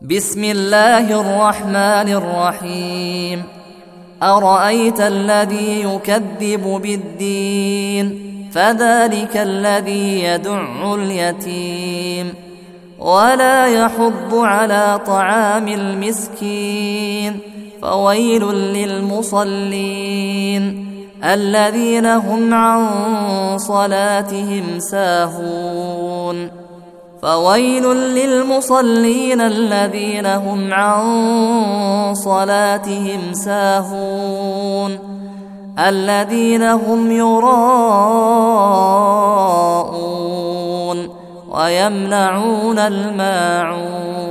بسم الله الرحمن الرحيم. أرأيت الذي يكذب بالدين فذلك الذي يدع اليتيم ولا يحض على طعام المسكين فويل للمصلين الذين هم عن صلاتهم ساهون فويل للمصلين الذين هم عن صلاتهم ساهون الذين هم يراءون ويمنعون الماعون